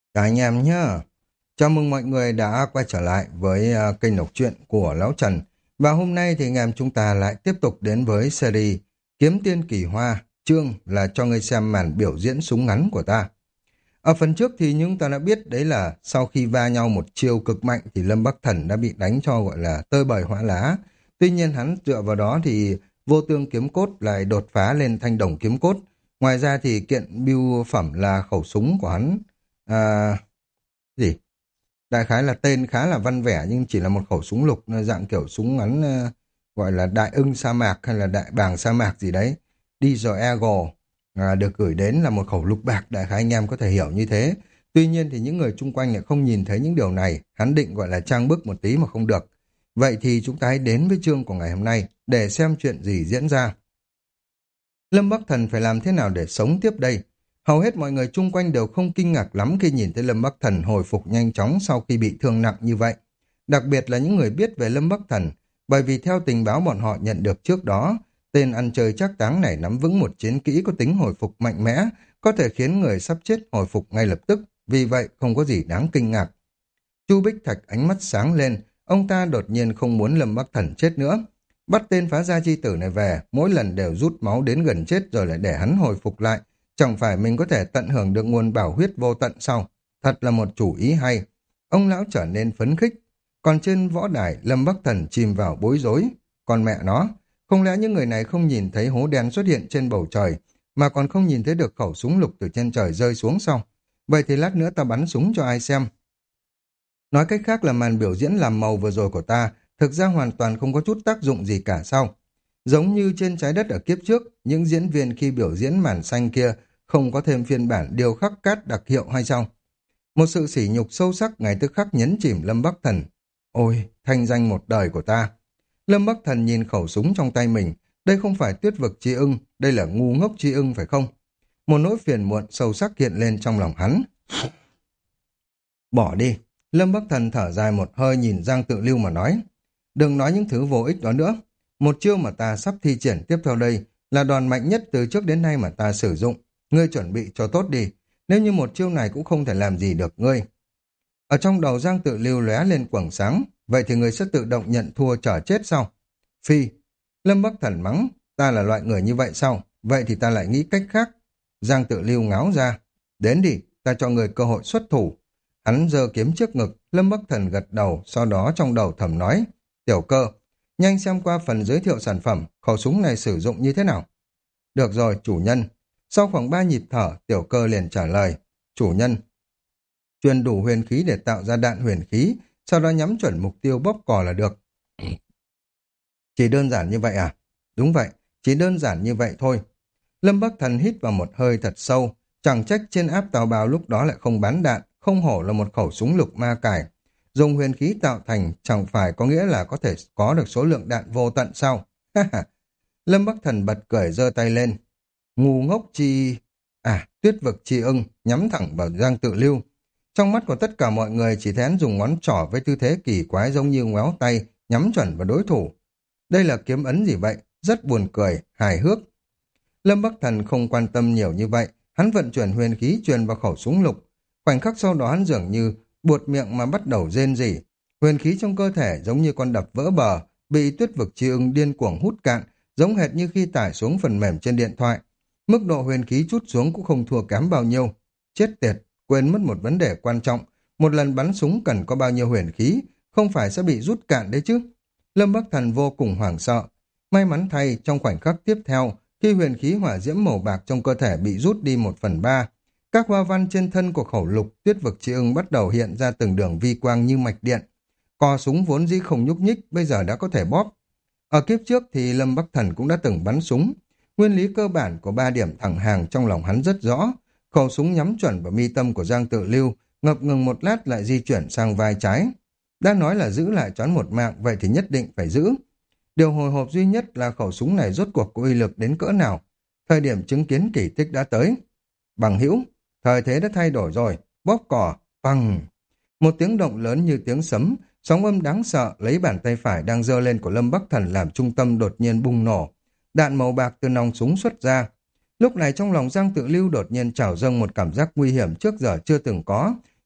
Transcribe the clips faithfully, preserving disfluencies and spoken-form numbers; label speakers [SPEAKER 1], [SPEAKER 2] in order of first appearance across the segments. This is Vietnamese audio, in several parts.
[SPEAKER 1] Cả anh em nhá. Chào mừng mọi người đã quay trở lại với à, kênh đọc truyện của Lão Trần. Và hôm nay thì anh em chúng ta lại tiếp tục đến với series Kiếm Tiên Kỳ Hoa, chương là cho ngươi xem màn biểu diễn súng ngắn của ta. Ở phần trước thì chúng ta đã biết đấy là sau khi va nhau một chiêu cực mạnh thì Lâm Bắc Thần đã bị đánh cho gọi là tơi bời hóa lá. Tuy nhiên hắn dựa vào đó thì vô tương kiếm cốt lại đột phá lên thanh đồng kiếm cốt. Ngoài ra thì kiện bưu phẩm là khẩu súng của hắn. À, gì? Đại khái là tên khá là văn vẻ nhưng chỉ là một khẩu súng lục dạng kiểu súng ngắn ờ, gọi là đại ưng sa mạc hay là đại bàng sa mạc gì đấy. Desert Eagle à, được gửi đến là một khẩu lục bạc, đại khái anh em có thể hiểu như thế. Tuy nhiên thì những người chung quanh lại không nhìn thấy những điều này, hắn định gọi là trang bức một tí mà không được. Vậy thì chúng ta hãy đến với chương của ngày hôm nay để xem chuyện gì diễn ra. Lâm Bắc Thần phải làm thế nào để sống tiếp đây? Hầu hết mọi người chung quanh đều không kinh ngạc lắm khi nhìn thấy Lâm Bắc Thần hồi phục nhanh chóng sau khi bị thương nặng như vậy. Đặc biệt là những người biết về Lâm Bắc Thần, bởi vì theo tình báo bọn họ nhận được trước đó, tên ăn chơi trác táng này nắm vững một chiến kỹ có tính hồi phục mạnh mẽ, có thể khiến người sắp chết hồi phục ngay lập tức, vì vậy không có gì đáng kinh ngạc. Chu Bích Thạch ánh mắt sáng lên, ông ta đột nhiên không muốn Lâm Bắc Thần chết nữa. Bắt tên phá gia chi tử này về, mỗi lần đều rút máu đến gần chết rồi lại để hắn hồi phục lại. Chẳng phải mình có thể tận hưởng được nguồn bảo huyết vô tận sao? Thật là một chủ ý hay. Ông lão trở nên phấn khích. Còn trên võ đài, Lâm Bắc Thần chìm vào bối rối. Còn mẹ nó, không lẽ những người này không nhìn thấy hố đen xuất hiện trên bầu trời, mà còn không nhìn thấy được khẩu súng lục từ trên trời rơi xuống sao? Vậy thì lát nữa ta bắn súng cho ai xem? Nói cách khác là màn biểu diễn làm màu vừa rồi của ta thực ra hoàn toàn không có chút tác dụng gì cả sao? Giống như trên trái đất ở kiếp trước, những diễn viên khi biểu diễn màn xanh kia không có thêm phiên bản điêu khắc cát đặc hiệu hay sao? Một sự sỉ nhục sâu sắc ngay tức khắc nhấn chìm Lâm Bắc Thần. Ôi, thanh danh một đời của ta. Lâm Bắc Thần nhìn khẩu súng trong tay mình. Đây không phải tuyết vực chi ưng, đây là ngu ngốc chi ưng phải không? Một nỗi phiền muộn sâu sắc hiện lên trong lòng hắn. Bỏ đi. Lâm Bắc Thần thở dài một hơi nhìn Giang Tự Lưu mà nói. Đừng nói những thứ vô ích đó nữa. Một chiêu mà ta sắp thi triển tiếp theo đây là đòn mạnh nhất từ trước đến nay mà ta sử dụng. Ngươi chuẩn bị cho tốt đi. Nếu như một chiêu này cũng không thể làm gì được ngươi. Ở trong đầu Giang Tự Lưu lóe lên quầng sáng. Vậy thì ngươi sẽ tự động nhận thua chờ chết sao? Phi. Lâm Bắc Thần mắng. Ta là loại người như vậy sao? Vậy thì ta lại nghĩ cách khác. Giang Tự Lưu ngáo ra. Đến đi, ta cho người cơ hội xuất thủ. Hắn giơ kiếm trước ngực, Lâm Bắc Thần gật đầu, sau đó trong đầu thầm nói. Tiểu cơ, nhanh xem qua phần giới thiệu sản phẩm, khẩu súng này sử dụng như thế nào? Được rồi, chủ nhân. Sau khoảng ba nhịp thở, tiểu cơ liền trả lời. Chủ nhân, truyền đủ huyền khí để tạo ra đạn huyền khí, sau đó nhắm chuẩn mục tiêu bóp cò là được. Chỉ đơn giản như vậy à? Đúng vậy, chỉ đơn giản như vậy thôi. Lâm Bắc Thần hít vào một hơi thật sâu, chẳng trách trên áp tàu bào lúc đó lại không bắn đạn, không hổ là một khẩu súng lục ma cải. Dùng huyền khí tạo thành chẳng phải có nghĩa là có thể có được số lượng đạn vô tận sao? Lâm Bắc Thần bật cười giơ tay lên. Ngu ngốc chi... À, tuyết vực chi ưng, nhắm thẳng vào Giang Tự Lưu. Trong mắt của tất cả mọi người chỉ thấy hắn dùng ngón trỏ với tư thế kỳ quái giống như ngoéo tay, nhắm chuẩn vào đối thủ. Đây là kiếm ấn gì vậy? Rất buồn cười, hài hước. Lâm Bắc Thần không quan tâm nhiều như vậy, hắn vận chuyển huyền khí truyền vào khẩu súng lục. Khoảnh khắc sau đó hắn dường như buột miệng mà bắt đầu rên rỉ. Huyền khí trong cơ thể giống như con đập vỡ bờ, bị tuyết vực chi ưng điên cuồng hút cạn, giống hệt như khi tải xuống phần mềm trên điện thoại. Mức độ huyền khí chút xuống cũng không thua kém bao nhiêu. Chết tiệt, quên mất một vấn đề quan trọng. Một lần bắn súng cần có bao nhiêu huyền khí, không phải sẽ bị rút cạn đấy chứ. Lâm Bắc Thần vô cùng hoảng sợ. May mắn thay, trong khoảnh khắc tiếp theo, khi huyền khí hỏa diễm màu bạc trong cơ thể bị rút đi một phần ba, các hoa văn trên thân của khẩu lục tuyết vực chi ưng bắt đầu hiện ra từng đường vi quang như mạch điện. Cò súng vốn dĩ không nhúc nhích, bây giờ đã có thể bóp. Ở kiếp trước thì Lâm Bắc Thần cũng đã từng bắn súng. Nguyên lý cơ bản của ba điểm thẳng hàng trong lòng hắn rất rõ. Khẩu súng nhắm chuẩn vào mi tâm của Giang Tự Lưu, ngập ngừng một lát lại di chuyển sang vai trái. Đã nói là giữ lại choán một mạng, vậy thì nhất định phải giữ. Điều hồi hộp duy nhất là khẩu súng này rốt cuộc có uy lực đến cỡ nào. Thời điểm chứng kiến kỳ tích đã tới. Bằng hữu, thời thế đã thay đổi rồi, bóp cò, bằng. Một tiếng động lớn như tiếng sấm, sóng âm đáng sợ lấy bàn tay phải đang giơ lên của Lâm Bắc Thần làm trung tâm đột nhiên bùng nổ. Đạn màu bạc từ nòng súng xuất ra. Lúc này trong lòng Giang Tự Lưu đột nhiên trào dâng một cảm giác nguy hiểm trước giờ chưa từng có,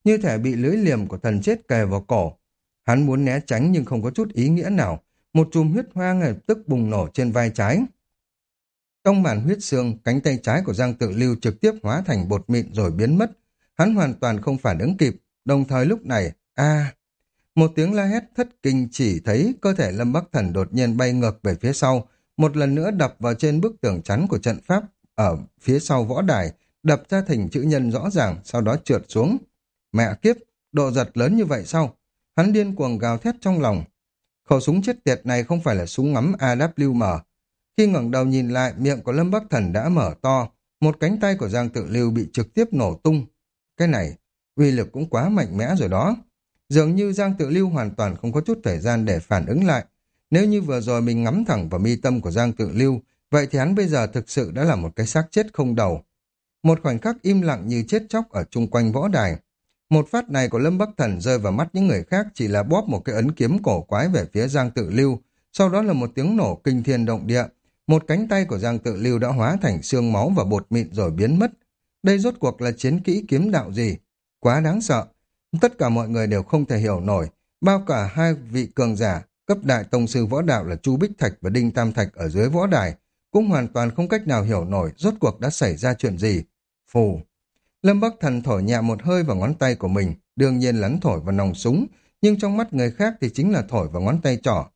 [SPEAKER 1] như thể bị lưỡi liềm của thần chết kề vào cổ. Hắn muốn né tránh nhưng không có chút ý nghĩa nào. Một chùm huyết hoa ngay lập tức bùng nổ trên vai trái. Trong màn huyết xương, cánh tay trái của Giang Tự Lưu trực tiếp hóa thành bột mịn rồi biến mất. Hắn hoàn toàn không phản ứng kịp, đồng thời lúc này, a một tiếng la hét thất kinh, chỉ thấy cơ thể Lâm Bắc Thần đột nhiên bay ngược về phía sau, một lần nữa đập vào trên bức tường chắn của trận pháp ở phía sau võ đài, đập ra thành chữ nhân rõ ràng, sau đó trượt xuống. Mẹ kiếp, độ giật lớn như vậy sao? Hắn điên cuồng gào thét trong lòng. Khẩu súng chết tiệt này không phải là súng ngắm a vê em. Khi ngẩng đầu nhìn lại, miệng của Lâm Bắc Thần đã mở to, một cánh tay của Giang Tự Lưu bị trực tiếp nổ tung. Cái này, uy lực cũng quá mạnh mẽ rồi đó. Dường như Giang Tự Lưu hoàn toàn không có chút thời gian để phản ứng lại. Nếu như vừa rồi mình ngắm thẳng vào mi tâm của Giang Tự Lưu, vậy thì hắn bây giờ thực sự đã là một cái xác chết không đầu. Một khoảnh khắc im lặng như chết chóc ở chung quanh võ đài. Một phát này của Lâm Bắc Thần rơi vào mắt những người khác chỉ là bóp một cái ấn kiếm cổ quái về phía Giang Tự Lưu, sau đó là một tiếng nổ kinh thiên động địa. Một cánh tay của Giang Tự Lưu đã hóa thành xương máu và bột mịn rồi biến mất. Đây rốt cuộc là chiến kỹ kiếm đạo gì? Quá đáng sợ. Tất cả mọi người đều không thể hiểu nổi, bao cả hai vị cường giả cấp đại tông sư võ đạo là Chu Bích Thạch và Đinh Tam Thạch ở dưới võ đài, cũng hoàn toàn không cách nào hiểu nổi rốt cuộc đã xảy ra chuyện gì. Phù! Lâm Bắc Thần thổi nhẹ một hơi vào ngón tay của mình, đương nhiên lắn thổi vào nòng súng, nhưng trong mắt người khác thì chính là thổi vào ngón tay trỏ.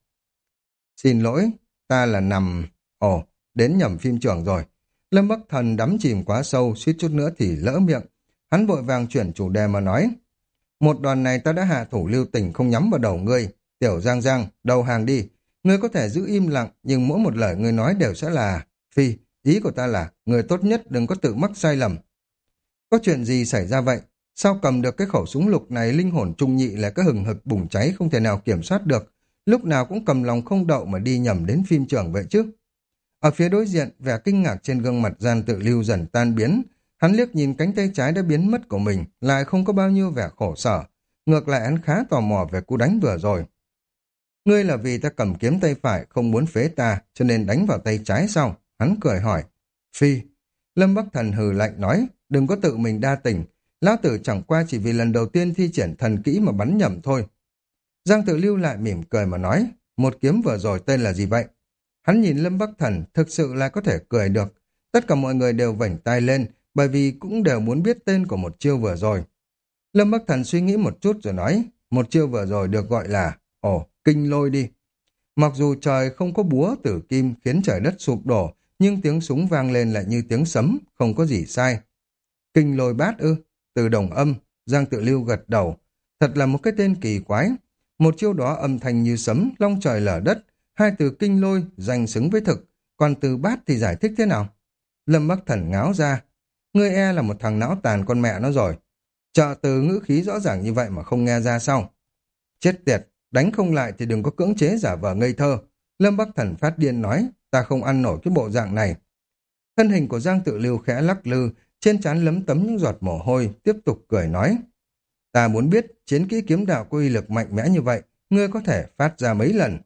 [SPEAKER 1] Xin lỗi, ta là nằm... Ồ, đến nhầm phim trường rồi. Lâm Bắc Thần đắm chìm quá sâu, suýt chút nữa thì lỡ miệng. Hắn vội vàng chuyển chủ đề mà nói. Một đoàn này ta đã hạ thủ lưu tình không nhắm vào đầu ngươi. Tiểu Giang Giang, đầu hàng đi. Ngươi có thể giữ im lặng, nhưng mỗi một lời ngươi nói đều sẽ là... Phi, ý của ta là, người tốt nhất đừng có tự mắc sai lầm. Có chuyện gì xảy ra vậy? Sao cầm được cái khẩu súng lục này linh hồn trung nhị là cái hừng hực bùng cháy không thể nào kiểm soát được. Lúc nào cũng cầm lòng không đậu mà đi nhầm đến phim trường vậy chứ. Ở phía đối diện, vẻ kinh ngạc trên gương mặt Giang Tự Lưu dần tan biến. Hắn liếc nhìn cánh tay trái đã biến mất của mình, lại không có bao nhiêu vẻ khổ sở. Ngược lại hắn khá tò mò về cú đánh vừa rồi. Ngươi là vì ta cầm kiếm tay phải không muốn phế ta, cho nên đánh vào tay trái sao? Hắn cười hỏi. Phi. Lâm Bắc Thần hừ lạnh nói, đừng có tự mình đa tình. Lão tử chẳng qua chỉ vì lần đầu tiên thi triển thần kỹ mà bắn nhầm thôi. Giang Tự Lưu lại mỉm cười mà nói, một kiếm vừa rồi tên là gì vậy? Hắn nhìn Lâm Bắc Thần thực sự là có thể cười được. Tất cả mọi người đều vểnh tai lên, bởi vì cũng đều muốn biết tên của một chiêu vừa rồi. Lâm Bắc Thần suy nghĩ một chút rồi nói, một chiêu vừa rồi được gọi là, ồ, kinh lôi đi. Mặc dù trời không có búa tử kim khiến trời đất sụp đổ, nhưng tiếng súng vang lên lại như tiếng sấm, không có gì sai. Kinh lôi bát ư? Từ đồng âm, Giang Tự Lưu gật đầu. Thật là một cái tên kỳ quái. Một chiêu đó âm thanh như sấm, long trời lở đất. Hai từ kinh lôi danh xứng với thực, còn từ bát thì giải thích thế nào? Lâm Bắc Thần ngáo ra. Ngươi e là một thằng não tàn con mẹ nó rồi. Trợ từ ngữ khí rõ ràng như vậy mà không nghe ra sao? Chết tiệt, đánh không lại thì đừng có cưỡng chế giả vờ ngây thơ. Lâm Bắc Thần phát điên nói, ta không ăn nổi cái bộ dạng này. Thân hình của Giang Tự Lưu khẽ lắc lư, trên trán lấm tấm những giọt mồ hôi, tiếp tục cười nói. Ta muốn biết chiến kỹ kiếm đạo có uy lực mạnh mẽ như vậy, ngươi có thể phát ra mấy lần.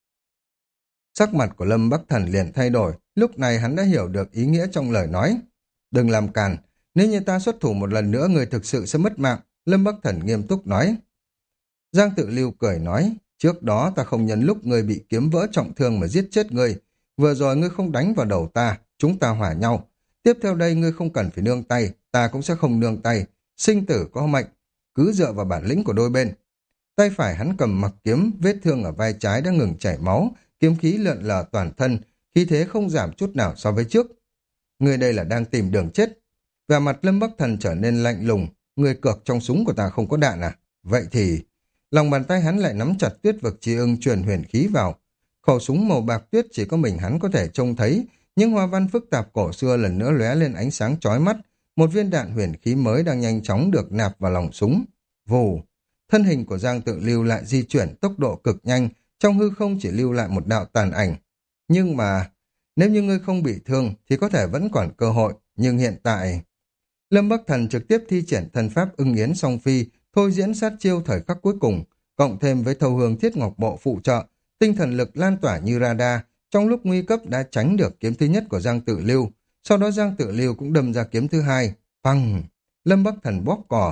[SPEAKER 1] Sắc mặt của Lâm Bắc Thần liền thay đổi, lúc này hắn đã hiểu được ý nghĩa trong lời nói. Đừng làm càn, nếu như ta xuất thủ một lần nữa người thực sự sẽ mất mạng, Lâm Bắc Thần nghiêm túc nói. Giang Tự Lưu cười nói, trước đó ta không nhân lúc ngươi bị kiếm vỡ trọng thương mà giết chết ngươi, vừa rồi ngươi không đánh vào đầu ta, chúng ta hòa nhau. Tiếp theo đây ngươi không cần phải nương tay, ta cũng sẽ không nương tay, sinh tử có mệnh, cứ dựa vào bản lĩnh của đôi bên. Tay phải hắn cầm mặc kiếm, vết thương ở vai trái đã ngừng chảy máu, kiếm khí lượn lờ toàn thân, khí thế không giảm chút nào so với trước. Ngươi đây là đang tìm đường chết. Vẻ mặt Lâm Bắc Thần trở nên lạnh lùng, ngươi cược trong súng của ta không có đạn à? Vậy thì... Lòng bàn tay hắn lại nắm chặt tuyết vực chi ưng truyền huyền khí vào. Khẩu súng màu bạc tuyết chỉ có mình hắn có thể trông thấy, nhưng hoa văn phức tạp cổ xưa lần nữa lóe lên ánh sáng chói mắt. Một viên đạn huyền khí mới đang nhanh chóng được nạp vào lòng súng. Vù! Thân hình của Giang Tự Lưu lại di chuyển tốc độ cực nhanh, trong hư không chỉ lưu lại một đạo tàn ảnh. Nhưng mà, nếu như ngươi không bị thương thì có thể vẫn còn cơ hội, nhưng hiện tại... Lâm Bắc Thần trực tiếp thi triển thần pháp ưng yến song phi, thôi diễn sát chiêu thời khắc cuối cùng, cộng thêm với thâu hương thiết ngọc bộ phụ trợ, tinh thần lực lan tỏa như radar, trong lúc nguy cấp đã tránh được kiếm thứ nhất của Giang Tự Lưu. Sau đó Giang Tự Lưu cũng đâm ra kiếm thứ hai. Phăng! Lâm Bắc Thần bóp cò.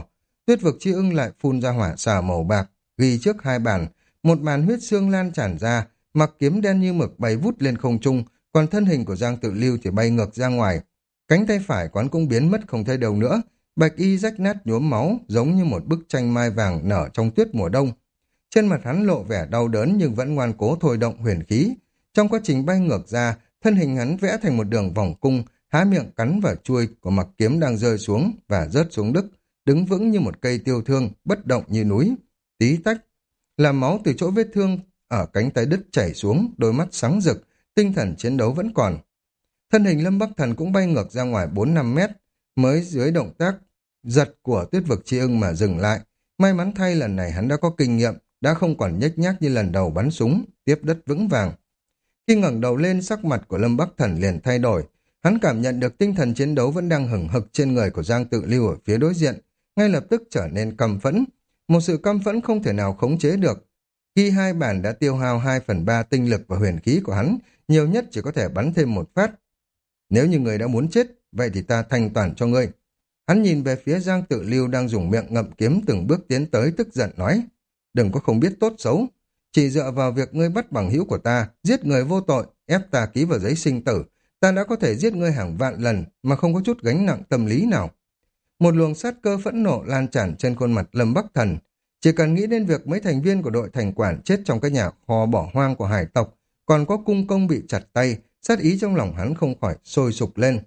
[SPEAKER 1] Tuyết vực chi ưng lại phun ra hỏa xà màu bạc, ghi trước hai bàn, một bàn huyết xương lan tràn ra, mặc kiếm đen như mực bay vút lên không trung, còn thân hình của Giang Tự Lưu thì bay ngược ra ngoài. Cánh tay phải quán cũng biến mất không thấy đâu nữa, bạch y rách nát nhuốm máu, giống như một bức tranh mai vàng nở trong tuyết mùa đông. Trên mặt hắn lộ vẻ đau đớn nhưng vẫn ngoan cố thôi động huyền khí. Trong quá trình bay ngược ra, thân hình hắn vẽ thành một đường vòng cung, há miệng cắn vào chuôi của mặc kiếm đang rơi xuống và rớt xuống đất, đứng vững như một cây tiêu thương, bất động như núi. Tí tách, làm máu từ chỗ vết thương ở cánh tay đứt chảy xuống, đôi mắt sáng rực, tinh thần chiến đấu vẫn còn. Thân hình Lâm Bắc Thần cũng bay ngược ra ngoài bốn năm mét, mới dưới động tác giật của tuyết vực chi ưng mà dừng lại. May mắn thay lần này hắn đã có kinh nghiệm, đã không còn nhếch nhác như lần đầu bắn súng, tiếp đất vững vàng. Khi ngẩng đầu lên, sắc mặt của Lâm Bắc Thần liền thay đổi. Hắn cảm nhận được tinh thần chiến đấu vẫn đang hừng hực trên người của Giang Tự Lưu ở phía đối diện, ngay lập tức trở nên căm phẫn. Một sự căm phẫn không thể nào khống chế được. Khi hai bản đã tiêu hao hai phần ba tinh lực và huyền khí của hắn, nhiều nhất chỉ có thể bắn thêm một phát. Nếu như người đã muốn chết, vậy thì ta thanh toàn cho ngươi. Hắn nhìn về phía Giang Tự Lưu đang dùng miệng ngậm kiếm từng bước tiến tới, tức giận nói: đừng có không biết tốt xấu. Chỉ dựa vào việc ngươi bắt bằng hữu của ta, giết người vô tội, ép ta ký vào giấy sinh tử, ta đã có thể giết ngươi hàng vạn lần mà không có chút gánh nặng tâm lý nào. Một luồng sát cơ phẫn nộ lan tràn trên khuôn mặt Lâm Bắc Thần. Chỉ cần nghĩ đến việc mấy thành viên của đội thành quản chết trong cái nhà kho bỏ hoang của hải tộc, còn có cung công bị chặt tay, sát ý trong lòng hắn không khỏi sôi sục lên.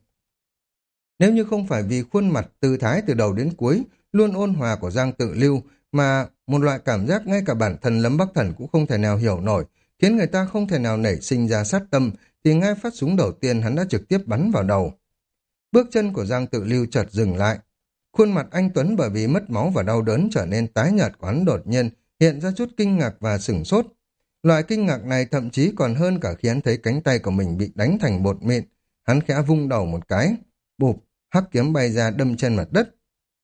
[SPEAKER 1] Nếu như không phải vì khuôn mặt tư thái từ đầu đến cuối luôn ôn hòa của Giang Tự Lưu, mà một loại cảm giác ngay cả bản thân Lâm Bắc Thần cũng không thể nào hiểu nổi, khiến người ta không thể nào nảy sinh ra sát tâm, thì ngay phát súng đầu tiên hắn đã trực tiếp bắn vào đầu. Bước chân của Giang Tự Lưu chợt dừng lại. Khuôn mặt anh Tuấn bởi vì mất máu và đau đớn trở nên tái nhợt của hắn đột nhiên hiện ra chút kinh ngạc và sửng sốt. Loại kinh ngạc này thậm chí còn hơn cả khi hắn thấy cánh tay của mình bị đánh thành bột mịn. Hắn khẽ vung đầu một cái, bụp, hắc kiếm bay ra đâm trên mặt đất.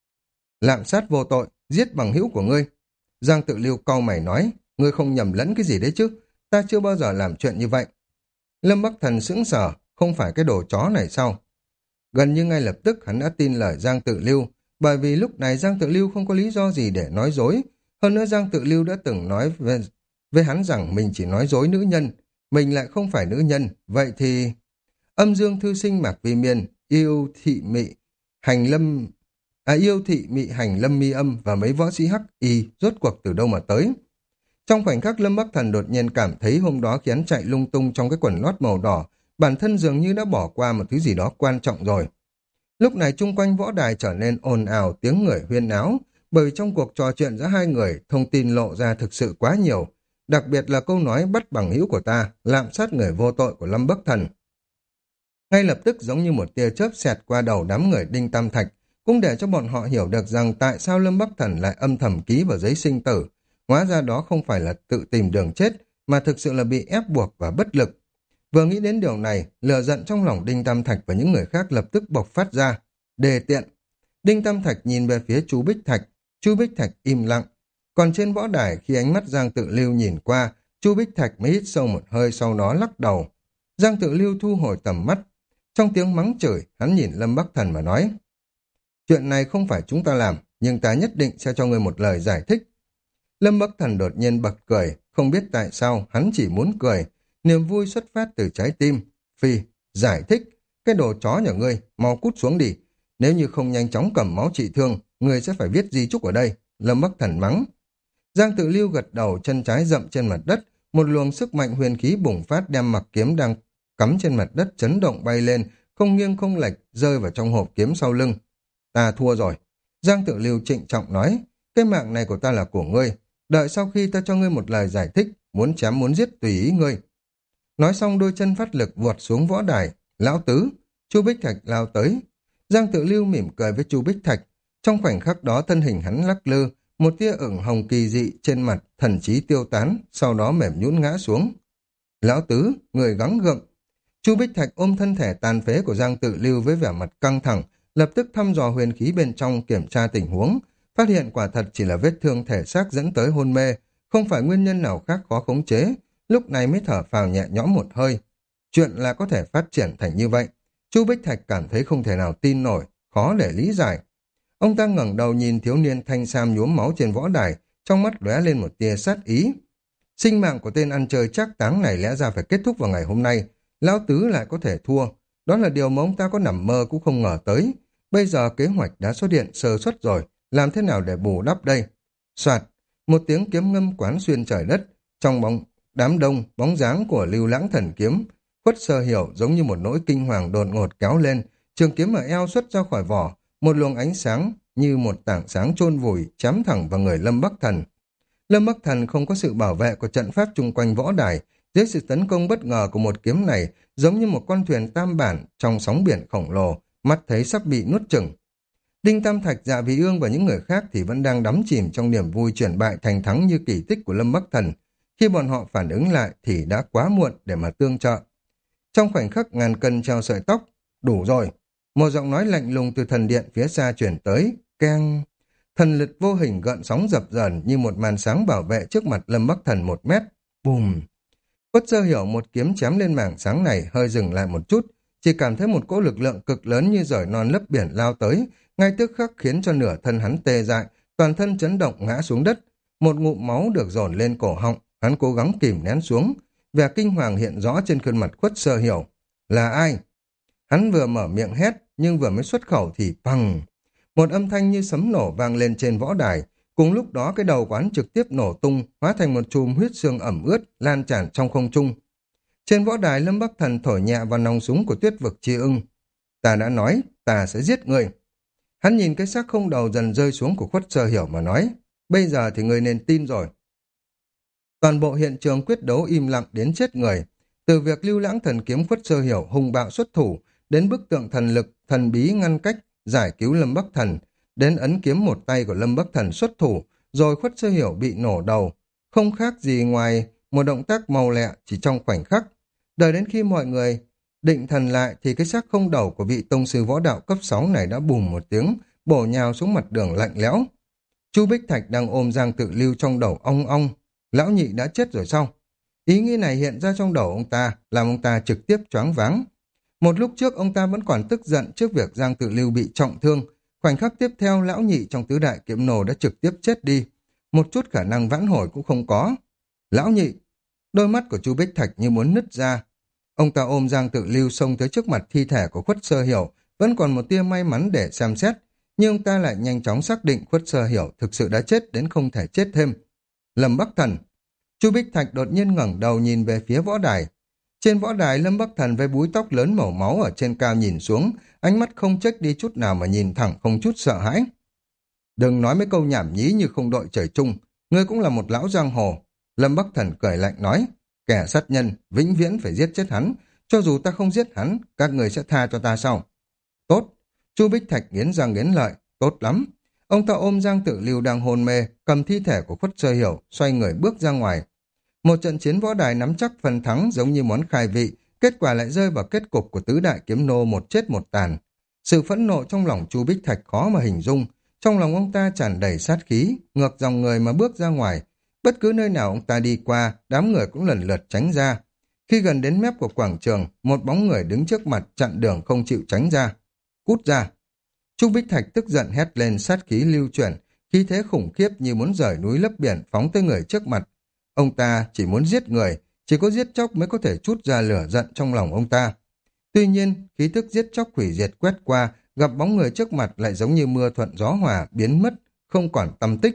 [SPEAKER 1] Lạm sát vô tội, giết bằng hữu của ngươi. Giang Tự Lưu cau mày nói: ngươi không nhầm lẫn cái gì đấy chứ, ta chưa bao giờ làm chuyện như vậy. Lâm Bắc Thần sững sờ, không phải cái đồ chó này sao? Gần như ngay lập tức hắn đã tin lời Giang Tự Lưu, bởi vì lúc này Giang Tự Lưu không có lý do gì để nói dối. Hơn nữa Giang Tự Lưu đã từng nói với, với hắn rằng mình chỉ nói dối nữ nhân, mình lại không phải nữ nhân, vậy thì... Âm dương thư sinh Mạc Vi Miên, yêu thị mị, hành lâm... À, yêu thị mị hành lâm mi âm và mấy võ sĩ hắc y rốt cuộc từ đâu mà tới. Trong khoảnh khắc Lâm Bắc Thần đột nhiên cảm thấy hôm đó khi hắn chạy lung tung trong cái quần lót màu đỏ, bản thân dường như đã bỏ qua một thứ gì đó quan trọng rồi. Lúc này chung quanh võ đài trở nên ồn ào tiếng người huyên náo, bởi vì trong cuộc trò chuyện giữa hai người, thông tin lộ ra thực sự quá nhiều, đặc biệt là câu nói bắt bằng hữu của ta, lạm sát người vô tội của Lâm Bắc Thần. Ngay lập tức giống như một tia chớp xẹt qua đầu đám người Đinh Tam Thạch, cũng để cho bọn họ hiểu được rằng tại sao Lâm Bắc Thần lại âm thầm ký vào giấy sinh tử. Hóa ra đó không phải là tự tìm đường chết, mà thực sự là bị ép buộc và bất lực. Vừa nghĩ đến điều này, lửa giận trong lòng Đinh Tam Thạch và những người khác lập tức bộc phát ra. Đề tiện. Đinh Tam Thạch nhìn về phía chú Bích Thạch, chú Bích Thạch im lặng. Còn trên võ đài khi ánh mắt Giang Tự Lưu nhìn qua, chú Bích Thạch mới hít sâu một hơi sau đó lắc đầu. Giang Tự Lưu thu hồi tầm mắt. Trong tiếng mắng chửi, hắn nhìn Lâm Bắc Thần mà nói: chuyện này không phải chúng ta làm, nhưng ta nhất định sẽ cho ngươi một lời giải thích. Lâm Bắc Thần đột nhiên bật cười, không biết tại sao hắn chỉ muốn cười, niềm vui xuất phát từ trái tim. Phi, giải thích, cái đồ chó nhà ngươi, mau cút xuống đi. Nếu như không nhanh chóng cầm máu trị thương, ngươi sẽ phải viết di chúc ở đây. Lâm Bắc Thần mắng. Giang Tự Lưu gật đầu, chân trái dậm trên mặt đất, một luồng sức mạnh huyền khí bùng phát đem mặc kiếm đang cắm trên mặt đất chấn động bay lên, không nghiêng không lệch, rơi vào trong hộp kiếm sau lưng. Ta thua rồi. Giang Tự Lưu trịnh trọng nói, cái mạng này của ta là của ngươi, đợi sau khi ta cho ngươi một lời giải thích, muốn chém muốn giết tùy ý ngươi. Nói xong đôi chân phát lực vọt xuống võ đài. Lão tứ, Chu Bích Thạch lao tới. Giang Tự Lưu mỉm cười với Chu Bích Thạch. Trong khoảnh khắc đó thân hình hắn lắc lư, một tia ửng hồng kỳ dị trên mặt, thần trí tiêu tán, sau đó mềm nhũn ngã xuống. Lão tứ, người gắng gượng. Chu Bích Thạch ôm thân thể tàn phế của Giang Tự Lưu với vẻ mặt căng thẳng, lập tức thăm dò huyền khí bên trong kiểm tra tình huống, phát hiện quả thật chỉ là vết thương thể xác dẫn tới hôn mê, không phải nguyên nhân nào khác khó khống chế, lúc này mới thở phào nhẹ nhõm một hơi. Chuyện là có thể phát triển thành như vậy. Chu Bích Thạch cảm thấy không thể nào tin nổi, khó để lý giải. Ông ta ngẩng đầu nhìn thiếu niên thanh sam nhuốm máu trên võ đài, trong mắt lóe lên một tia sát ý. Sinh mạng của tên ăn chơi trác táng này lẽ ra phải kết thúc vào ngày hôm nay, lão tứ lại có thể thua. Đó là điều mà ông ta có nằm mơ cũng không ngờ tới. Bây giờ kế hoạch đã xuất hiện sơ suất rồi, làm thế nào để bù đắp đây? Soạt, một tiếng kiếm ngâm quán xuyên trời đất, trong bóng đám đông, bóng dáng của Lưu Lãng Thần Kiếm, Khuất Sơ Hiểu giống như một nỗi kinh hoàng đột ngột kéo lên, trường kiếm ở eo xuất ra khỏi vỏ, một luồng ánh sáng như một tảng sáng chôn vùi chém thẳng vào người Lâm Bắc Thần. Lâm Bắc Thần không có sự bảo vệ của trận pháp chung quanh võ đài, dưới sự tấn công bất ngờ của một kiếm này, giống như một con thuyền tam bản trong sóng biển khổng lồ, mắt thấy sắp bị nuốt chửng. Đinh Tam Thạch, Dạ Vị Ương và những người khác thì vẫn đang đắm chìm trong niềm vui chuyển bại thành thắng như kỳ tích của Lâm Bắc Thần. Khi bọn họ phản ứng lại thì đã quá muộn để mà tương trợ. Trong khoảnh khắc ngàn cân treo sợi tóc, đủ rồi. Một giọng nói lạnh lùng từ thần điện phía xa chuyển tới, keng. Thần lực vô hình gợn sóng dập dờn như một màn sáng bảo vệ trước mặt Lâm Bắc Thần một mét. Bùm! Khuất Sơ Hiểu một kiếm chém lên mảng sáng này hơi dừng lại một chút, chỉ cảm thấy một cỗ lực lượng cực lớn như rời non lấp biển lao tới, ngay tức khắc khiến cho nửa thân hắn tê dại, toàn thân chấn động ngã xuống đất. Một ngụm máu được dồn lên cổ họng, hắn cố gắng kìm nén xuống. Vẻ kinh hoàng hiện rõ trên khuôn mặt Khuất Sơ Hiểu. Là ai? Hắn vừa mở miệng hét, nhưng vừa mới xuất khẩu thì pằng. Một âm thanh như sấm nổ vang lên trên võ đài. Cùng lúc đó cái đầu quán trực tiếp nổ tung, hóa thành một chùm huyết xương ẩm ướt, lan tràn trong không trung. Trên võ đài, Lâm Bắc Thần thổi nhẹ vào nòng súng của Tuyết Vực Chi Ưng. Ta đã nói, ta sẽ giết người. Hắn nhìn cái xác không đầu dần rơi xuống của Khuất Sơ Hiểu mà nói, bây giờ thì người nên tin rồi. Toàn bộ hiện trường quyết đấu im lặng đến chết người. Từ việc Lưu Lãng Thần Kiếm Khuất Sơ Hiểu hùng bạo xuất thủ, đến bức tượng thần lực, thần bí ngăn cách, giải cứu Lâm Bắc Thần, đến ấn kiếm một tay của Lâm Bắc Thần xuất thủ, rồi Khuất Sơ Hiểu bị nổ đầu. Không khác gì ngoài một động tác màu lẹ chỉ trong khoảnh khắc. Đợi đến khi mọi người định thần lại thì cái xác không đầu của vị tông sư võ đạo cấp sáu này đã bùm một tiếng, bổ nhào xuống mặt đường lạnh lẽo. Chu Bích Thạch đang ôm Giang Tự Lưu trong đầu ong ong. Lão nhị đã chết rồi sao? Ý nghĩ này hiện ra trong đầu ông ta, làm ông ta trực tiếp choáng váng. Một lúc trước ông ta vẫn còn tức giận trước việc Giang Tự Lưu bị trọng thương. Khoảnh khắc tiếp theo lão nhị trong tứ đại kiếm nô đã trực tiếp chết đi. Một chút khả năng vãn hồi cũng không có. Lão nhị! Đôi mắt của Chu Bích Thạch như muốn nứt ra. Ông ta ôm Giang Tự Lưu xông tới trước mặt thi thể của Khuất Sơ Hiểu, vẫn còn một tia may mắn để xem xét. Nhưng ông ta lại nhanh chóng xác định Khuất Sơ Hiểu thực sự đã chết đến không thể chết thêm. Lâm Bắc Thần! Chu Bích Thạch đột nhiên ngẩng đầu nhìn về phía võ đài. Trên võ đài, Lâm Bắc Thần với búi tóc lớn màu máu ở trên cao nhìn xuống, ánh mắt không chếch đi chút nào mà nhìn thẳng không chút sợ hãi. Đừng nói mấy câu nhảm nhí như không đội trời chung, ngươi cũng là một lão giang hồ. Lâm Bắc Thần cười lạnh nói, kẻ sát nhân, vĩnh viễn phải giết chết hắn, cho dù ta không giết hắn, các người sẽ tha cho ta sau. Tốt, Chu Bích Thạch nghiến răng nghiến lợi, tốt lắm. Ông ta ôm Giang Tự Lưu đang hôn mê, cầm thi thể của Khuất Sơ Hiểu, xoay người bước ra ngoài. Một trận chiến võ đài nắm chắc phần thắng giống như món khai vị, kết quả lại rơi vào kết cục của tứ đại kiếm nô một chết một tàn. Sự phẫn nộ trong lòng Chu Bích Thạch khó mà hình dung, trong lòng ông ta tràn đầy sát khí, ngược dòng người mà bước ra ngoài. Bất cứ nơi nào ông ta đi qua, đám người cũng lần lượt tránh ra. Khi gần đến mép của quảng trường, một bóng người đứng trước mặt chặn đường không chịu tránh ra. Cút ra! Chu Bích Thạch tức giận hét lên, sát khí lưu chuyển, khí thế khủng khiếp như muốn rời núi lấp biển phóng tới người trước mặt. Ông ta chỉ muốn giết người, chỉ có giết chóc mới có thể trút ra lửa giận trong lòng ông ta. Tuy nhiên, khí thức giết chóc hủy diệt quét qua, gặp bóng người trước mặt lại giống như mưa thuận gió hòa, biến mất, không còn tăm tích.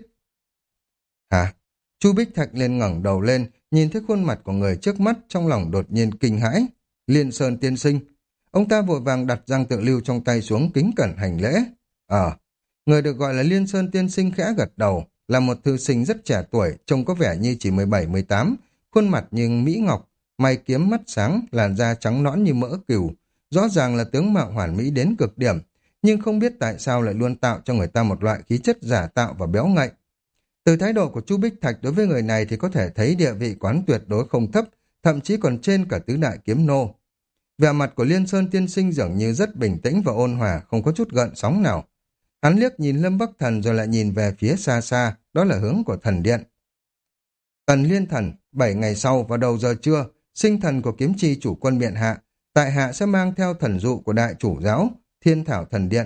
[SPEAKER 1] Hả? Chu Bích Thạch lên ngẩng đầu lên, nhìn thấy khuôn mặt của người trước mắt, trong lòng đột nhiên kinh hãi. Liên Sơn tiên sinh. Ông ta vội vàng đặt Giang Tự Lưu trong tay xuống, kính cẩn hành lễ. Ờ, người được gọi là Liên Sơn tiên sinh khẽ gật đầu, là một thư sinh rất trẻ tuổi, trông có vẻ như chỉ mười bảy mười tám, khuôn mặt như mỹ ngọc, mày kiếm mắt sáng, làn da trắng nõn như mỡ cừu, rõ ràng là tướng mạo hoàn mỹ đến cực điểm, nhưng không biết tại sao lại luôn tạo cho người ta một loại khí chất giả tạo và béo ngậy. Từ thái độ của Chu Bích Thạch đối với người này thì có thể thấy địa vị quán tuyệt đối không thấp, thậm chí còn trên cả tứ đại kiếm nô. Vẻ mặt của Liên Sơn tiên sinh dường như rất bình tĩnh và ôn hòa, không có chút gợn sóng nào. Hắn liếc nhìn Lâm Bắc Thần rồi lại nhìn về phía xa xa, đó là hướng của thần điện. Tần Liên Thần, bảy ngày sau vào đầu giờ trưa, sinh thần của kiếm chi chủ quân miện hạ, tại hạ sẽ mang theo thần dụ của đại chủ giáo, Thiên Thảo Thần Điện,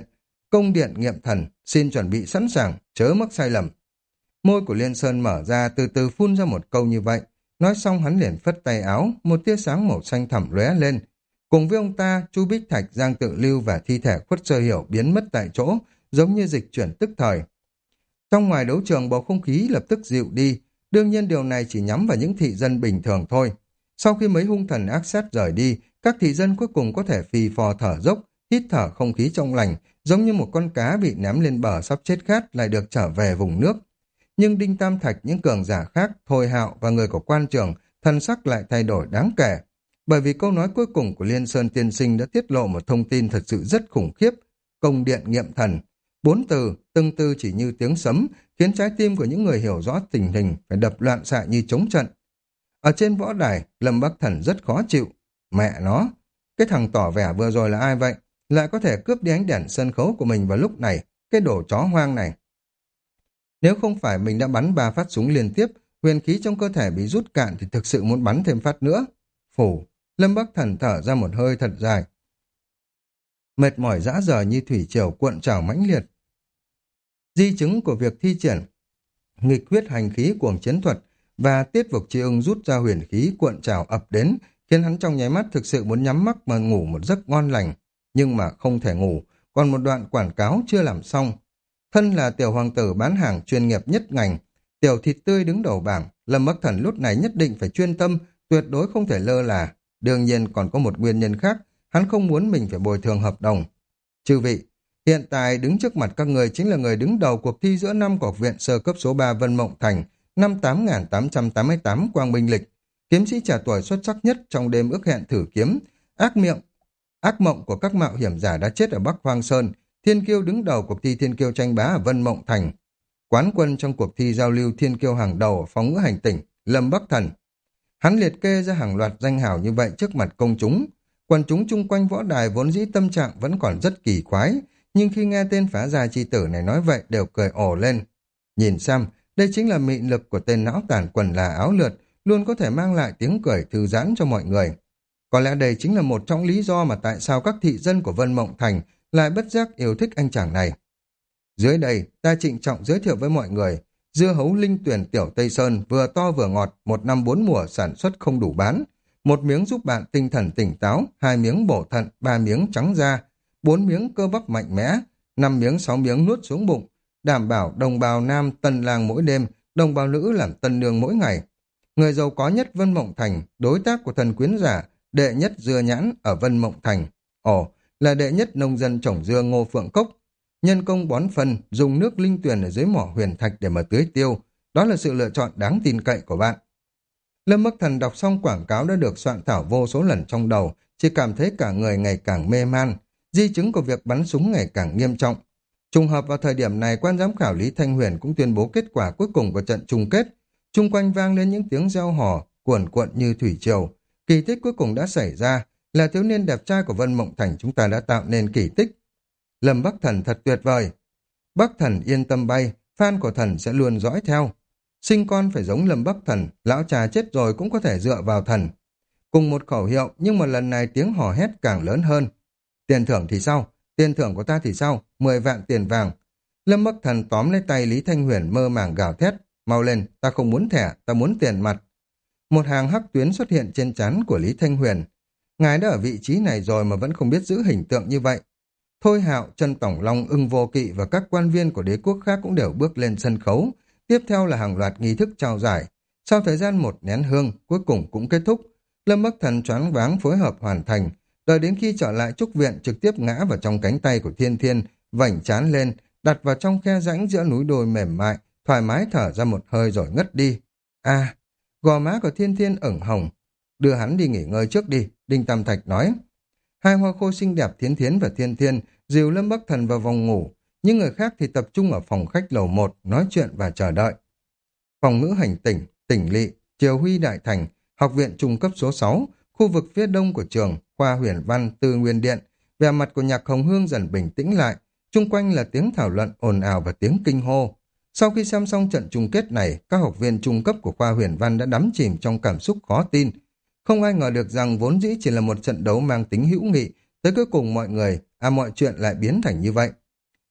[SPEAKER 1] Công điện nghiệm thần, xin chuẩn bị sẵn sàng, chớ mắc sai lầm. Môi của Liên Sơn mở ra, từ từ phun ra một câu như vậy. Nói xong hắn liền phất tay áo, một tia sáng màu xanh thẳm lóe lên. Cùng với ông ta, Chu Bích Thạch, Giang Tự Lưu và thi thể Khuất Sơ Hiểu biến mất tại chỗ, giống như dịch chuyển tức thời. Trong ngoài đấu trường, bầu không khí lập tức dịu đi. Đương nhiên điều này chỉ nhắm vào những thị dân bình thường thôi. Sau khi mấy hung thần ác sát rời đi, các thị dân cuối cùng có thể phì phò thở dốc, hít thở không khí trong lành, giống như một con cá bị ném lên bờ sắp chết khát lại được trở về vùng nước. Nhưng Đinh Tam Thạch, những cường giả khác, Thôi Hạo và người của quan trường, thân sắc lại thay đổi đáng kể. Bởi vì câu nói cuối cùng của Liên Sơn tiên sinh đã tiết lộ một thông tin thật sự rất khủng khiếp. Công điện nghiệm thần. Bốn từ, từng từ chỉ như tiếng sấm, khiến trái tim của những người hiểu rõ tình hình phải đập loạn xạ như trống trận. Ở trên võ đài, Lâm Bắc Thần rất khó chịu. Mẹ nó, cái thằng tỏ vẻ vừa rồi là ai vậy? Lại có thể cướp đi ánh đèn sân khấu của mình vào lúc này, cái đồ chó hoang này. Nếu không phải mình đã bắn ba phát súng liên tiếp, huyền khí trong cơ thể bị rút cạn thì thực sự muốn bắn thêm phát nữa. Phủ, Lâm Bắc Thần thở ra một hơi thật dài. Mệt mỏi dã rời như thủy triều cuộn trào mãnh liệt. Di chứng của việc thi triển nghịch huyết hành khí cuồng chiến thuật và tiết vực chi ưng rút ra huyền khí cuộn trào ập đến, khiến hắn trong nháy mắt thực sự muốn nhắm mắt mà ngủ một giấc ngon lành, nhưng mà không thể ngủ, còn một đoạn quảng cáo chưa làm xong. Thân là tiểu hoàng tử bán hàng chuyên nghiệp nhất ngành, tiểu thịt tươi đứng đầu bảng, Lâm Bắc Thần lúc này nhất định phải chuyên tâm, tuyệt đối không thể lơ là. Đương nhiên còn có một nguyên nhân khác, hắn không muốn mình phải bồi thường hợp đồng. Chư vị, hiện tại đứng trước mặt các người chính là người đứng đầu cuộc thi giữa năm của học viện sơ cấp số ba Vân Mộng Thành, năm tám nghìn tám trăm tám mươi tám Quang Minh Lịch, kiếm sĩ trẻ tuổi xuất sắc nhất trong đêm ước hẹn thử kiếm, ác miệng, ác mộng của các mạo hiểm giả đã chết ở Bắc Hoang Sơn, thiên kiêu đứng đầu cuộc thi thiên kiêu tranh bá ở Vân Mộng Thành, quán quân trong cuộc thi giao lưu thiên kiêu hàng đầu ở phóng ngữ hành tỉnh, Lâm Bắc Thần. Hắn liệt kê ra hàng loạt danh hào như vậy trước mặt công chúng. Quần chúng chung quanh võ đài vốn dĩ tâm trạng vẫn còn rất kỳ quái, nhưng khi nghe tên phá gia chi tử này nói vậy đều cười ồ lên. Nhìn xem, đây chính là mị lực của tên não tàn quần là áo lượt, luôn có thể mang lại tiếng cười thư giãn cho mọi người. Có lẽ đây chính là một trong lý do mà tại sao các thị dân của Vân Mộng Thành lại bất giác yêu thích anh chàng này. Dưới đây, ta trịnh trọng giới thiệu với mọi người, dưa hấu linh tuyển tiểu Tây Sơn vừa to vừa ngọt, một năm bốn mùa sản xuất không đủ bán. Một miếng giúp bạn tinh thần tỉnh táo, hai miếng bổ thận, ba miếng trắng da, bốn miếng cơ bắp mạnh mẽ, năm miếng sáu miếng nuốt xuống bụng, đảm bảo đồng bào nam tân lang mỗi đêm, đồng bào nữ làm tân nương mỗi ngày. Người giàu có nhất Vân Mộng Thành, đối tác của thần quyến giả, đệ nhất dưa nhãn ở Vân Mộng Thành. Ồ, là đệ nhất nông dân trồng dưa Ngô Phượng Cốc. Nhân công bón phân, dùng nước linh tuyền ở dưới mỏ huyền thạch để mà tưới tiêu. Đó là sự lựa chọn đáng tin cậy của bạn. Lâm Bắc Thần đọc xong quảng cáo đã được soạn thảo vô số lần trong đầu, chỉ cảm thấy cả người ngày càng mê man. Di chứng của việc bắn súng ngày càng nghiêm trọng. Trùng hợp vào thời điểm này, quan giám khảo Lý Thanh Huyền cũng tuyên bố kết quả cuối cùng của trận chung kết. Chung quanh vang lên những tiếng reo hò, cuồn cuộn như thủy triều. Kỳ tích cuối cùng đã xảy ra, là thiếu niên đẹp trai của Vân Mộng Thành chúng ta đã tạo nên kỳ tích. Lâm Bắc Thần thật tuyệt vời. Bắc Thần yên tâm bay, fan của thần sẽ luôn dõi theo. Sinh con phải giống Lâm Bắc Thần, lão trà chết rồi cũng có thể dựa vào thần. Cùng một khẩu hiệu, nhưng mà lần này tiếng hò hét càng lớn hơn. Tiền thưởng thì sao? Tiền thưởng của ta thì sao? Mười vạn tiền vàng. Lâm Bắc Thần tóm lấy tay Lý Thanh Huyền mơ màng gào thét. Mau lên, ta không muốn thẻ, ta muốn tiền mặt. Một hàng hắc tuyến xuất hiện trên trán của Lý Thanh Huyền. Ngài đã ở vị trí này rồi mà vẫn không biết giữ hình tượng như vậy. Thôi Hạo, Trân Tổng Long, Ưng Vô Kỵ và các quan viên của đế quốc khác cũng đều bước lên sân khấu. Tiếp theo là hàng loạt nghi thức trao giải. Sau thời gian một nén hương, cuối cùng cũng kết thúc. Lâm Bắc Thần choáng váng phối hợp hoàn thành. Đợi đến khi trở lại trúc viện, trực tiếp ngã vào trong cánh tay của Thiên Thiên, vảnh trán lên, đặt vào trong khe rãnh giữa núi đồi mềm mại, thoải mái thở ra một hơi rồi ngất đi. À, gò má của Thiên Thiên ửng hồng. Đưa hắn đi nghỉ ngơi trước đi, Đinh Tam Thạch nói. Hai hoa khôi xinh đẹp Thiến Thiến và Thiên Thiên dìu Lâm Bắc Thần vào phòng ngủ, những người khác thì tập trung ở phòng khách lầu một nói chuyện và chờ đợi. Phòng ngữ hành tỉnh, tỉnh lỵ, Triều Huy Đại Thành, học viện trung cấp số sáu, khu vực phía đông của trường, khoa huyền văn, Tư Nguyên Điện. Vẻ mặt của Nhạc Hồng Hương dần bình tĩnh lại, chung quanh là tiếng thảo luận ồn ào và tiếng kinh hô. Sau khi xem xong trận chung kết này, các học viên trung cấp của khoa huyền văn đã đắm chìm trong cảm xúc khó tin. Không ai ngờ được rằng vốn dĩ chỉ là một trận đấu mang tính hữu nghị, tới cuối cùng mọi người, à mọi chuyện lại biến thành như vậy.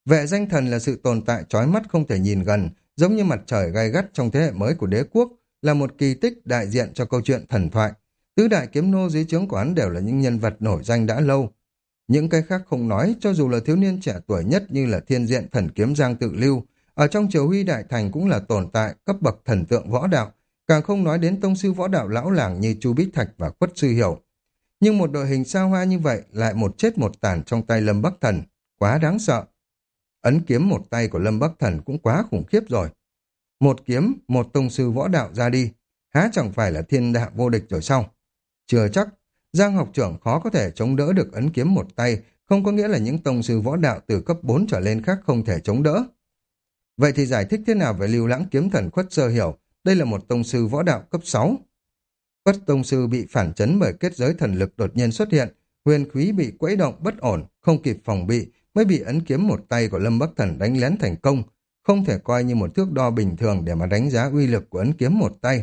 [SPEAKER 1] Vệ danh thần là sự tồn tại chói mắt không thể nhìn gần, giống như mặt trời gay gắt trong thế hệ mới của đế quốc, là một kỳ tích đại diện cho câu chuyện thần thoại. Tứ đại kiếm nô dưới trướng của hắn đều là những nhân vật nổi danh đã lâu. Những cái khác không nói, cho dù là thiếu niên trẻ tuổi nhất như là thiên diện thần kiếm Giang Tự Lưu, ở trong triều huy đại thành cũng là tồn tại cấp bậc thần tượng võ đạo, càng không nói đến tông sư võ đạo lão làng như Chu Bích Thạch và Quất Sư Hiểu. Nhưng một đội hình sao hoa như vậy lại một chết một tàn trong tay Lâm Bắc Thần, quá đáng sợ. Ấn kiếm một tay của Lâm Bắc Thần cũng quá khủng khiếp rồi. Một kiếm, một tông sư võ đạo ra đi, há chẳng phải là thiên đạo vô địch rồi sao? Chưa chắc, Giang học trưởng khó có thể chống đỡ được ấn kiếm một tay, không có nghĩa là những tông sư võ đạo từ cấp bốn trở lên khác không thể chống đỡ. Vậy thì giải thích thế nào về Lưu Lãng kiếm thần Quất Sơ Hiểu? Đây là một tông sư võ đạo cấp sáu. Quất tông sư bị phản chấn bởi kết giới thần lực đột nhiên xuất hiện, huyền khí bị quẫy động bất ổn, không kịp phòng bị, mới bị ấn kiếm một tay của Lâm Bắc Thần đánh lén thành công, không thể coi như một thước đo bình thường để mà đánh giá uy lực của ấn kiếm một tay.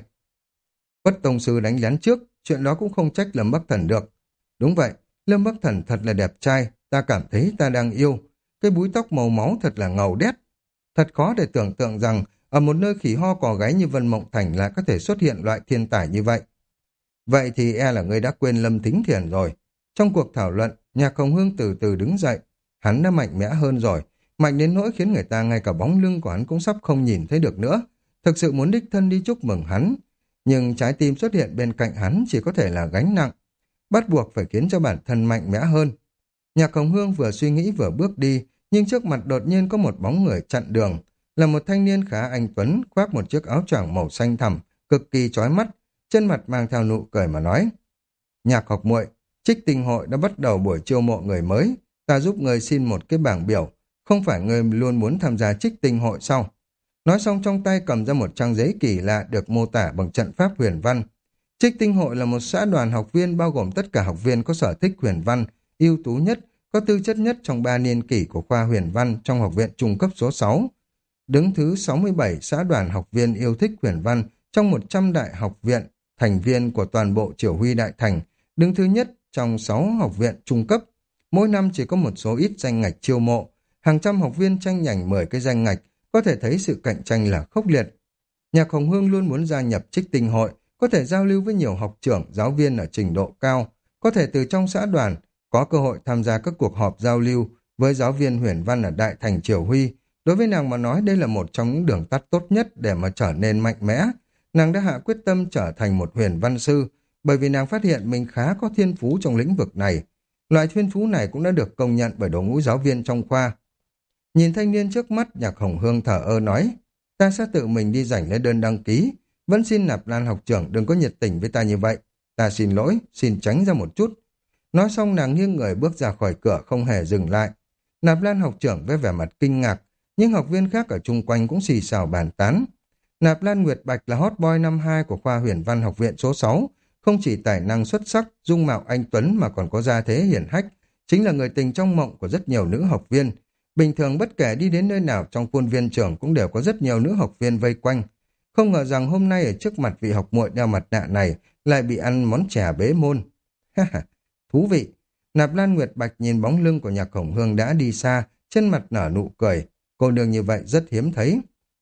[SPEAKER 1] Quất tông sư đánh lén trước, chuyện đó cũng không trách Lâm Bắc Thần được. Đúng vậy, Lâm Bắc Thần thật là đẹp trai, ta cảm thấy ta đang yêu. Cái búi tóc màu máu thật là ngầu đét. Thật khó để tưởng tượng rằng ở một nơi khỉ ho cò gáy như Vân Mộng Thành lại có thể xuất hiện loại thiên tài như vậy. Vậy thì e là ngươi đã quên Lâm Thính Thiền rồi. Trong cuộc thảo luận, Nhạc Hồng Hương từ từ đứng dậy. Hắn đã mạnh mẽ hơn rồi, mạnh đến nỗi khiến người ta ngay cả bóng lưng của hắn cũng sắp không nhìn thấy được nữa. Thực sự muốn đích thân đi chúc mừng hắn. Nhưng trái tim xuất hiện bên cạnh hắn chỉ có thể là gánh nặng. Bắt buộc phải khiến cho bản thân mạnh mẽ hơn. Nhạc Hồng Hương vừa suy nghĩ vừa bước đi, nhưng trước mặt đột nhiên có một bóng người chặn đường. Là một thanh niên khá anh tuấn, khoác một chiếc áo choàng màu xanh thẳm, cực kỳ chói mắt, trên mặt mang theo nụ cười mà nói: Nhạc học muội, Trích Tinh hội đã bắt đầu buổi chiêu mộ người mới, ta giúp người xin một cái bảng biểu, không phải người luôn muốn tham gia Trích Tinh hội sao? Nói xong trong tay cầm ra một trang giấy kỳ lạ được mô tả bằng trận pháp huyền văn. Trích Tinh hội là một xã đoàn học viên bao gồm tất cả học viên có sở thích huyền văn, ưu tú nhất, có tư chất nhất trong ba niên kỷ của khoa huyền văn trong học viện trung cấp số sáu. Đứng thứ sáu mươi bảy xã đoàn học viên yêu thích huyền văn trong một trăm đại học viện, thành viên của toàn bộ Triều Huy Đại Thành, đứng thứ nhất trong sáu học viện trung cấp. Mỗi năm chỉ có một số ít danh ngạch chiêu mộ, hàng trăm học viên tranh giành mười cái danh ngạch, có thể thấy sự cạnh tranh là khốc liệt. Nhạc Hồng Hương luôn muốn gia nhập Trích Tinh hội, có thể giao lưu với nhiều học trưởng, giáo viên ở trình độ cao, có thể từ trong xã đoàn, có cơ hội tham gia các cuộc họp giao lưu với giáo viên huyền văn ở Đại Thành Triều Huy. Đối với nàng mà nói đây là một trong những đường tắt tốt nhất để mà trở nên mạnh mẽ. Nàng đã hạ quyết tâm trở thành một huyền văn sư, bởi vì nàng phát hiện mình khá có thiên phú trong lĩnh vực này. Loại thiên phú này cũng đã được công nhận bởi đội ngũ giáo viên trong khoa. Nhìn thanh niên trước mắt, Nhạc Hồng Hương thở ơ nói: Ta sẽ tự mình đi dành lấy đơn đăng ký, vẫn xin Nạp Lan học trưởng đừng có nhiệt tình với ta như vậy. Ta xin lỗi, xin tránh ra một chút. Nói xong nàng nghiêng người bước ra khỏi cửa không hề dừng lại. Nạp Lan học trưởng với vẻ mặt kinh ngạc, nhưng học viên khác ở chung quanh cũng xì xào bàn tán. Nạp Lan Nguyệt Bạch là hot boy năm hai của khoa huyền văn học viện số sáu, không chỉ tài năng xuất sắc, dung mạo anh tuấn mà còn có gia thế hiển hách, chính là người tình trong mộng của rất nhiều nữ học viên. Bình thường bất kể đi đến nơi nào trong khuôn viên trường cũng đều có rất nhiều nữ học viên vây quanh. Không ngờ rằng hôm nay ở trước mặt vị học muội đeo mặt nạ này lại bị ăn món chè bế môn. Ha ha, thú vị. Nạp Lan Nguyệt Bạch nhìn bóng lưng của Nhạc Hồng Hương đã đi xa, trên mặt nở nụ cười. Cô nương như vậy rất hiếm thấy.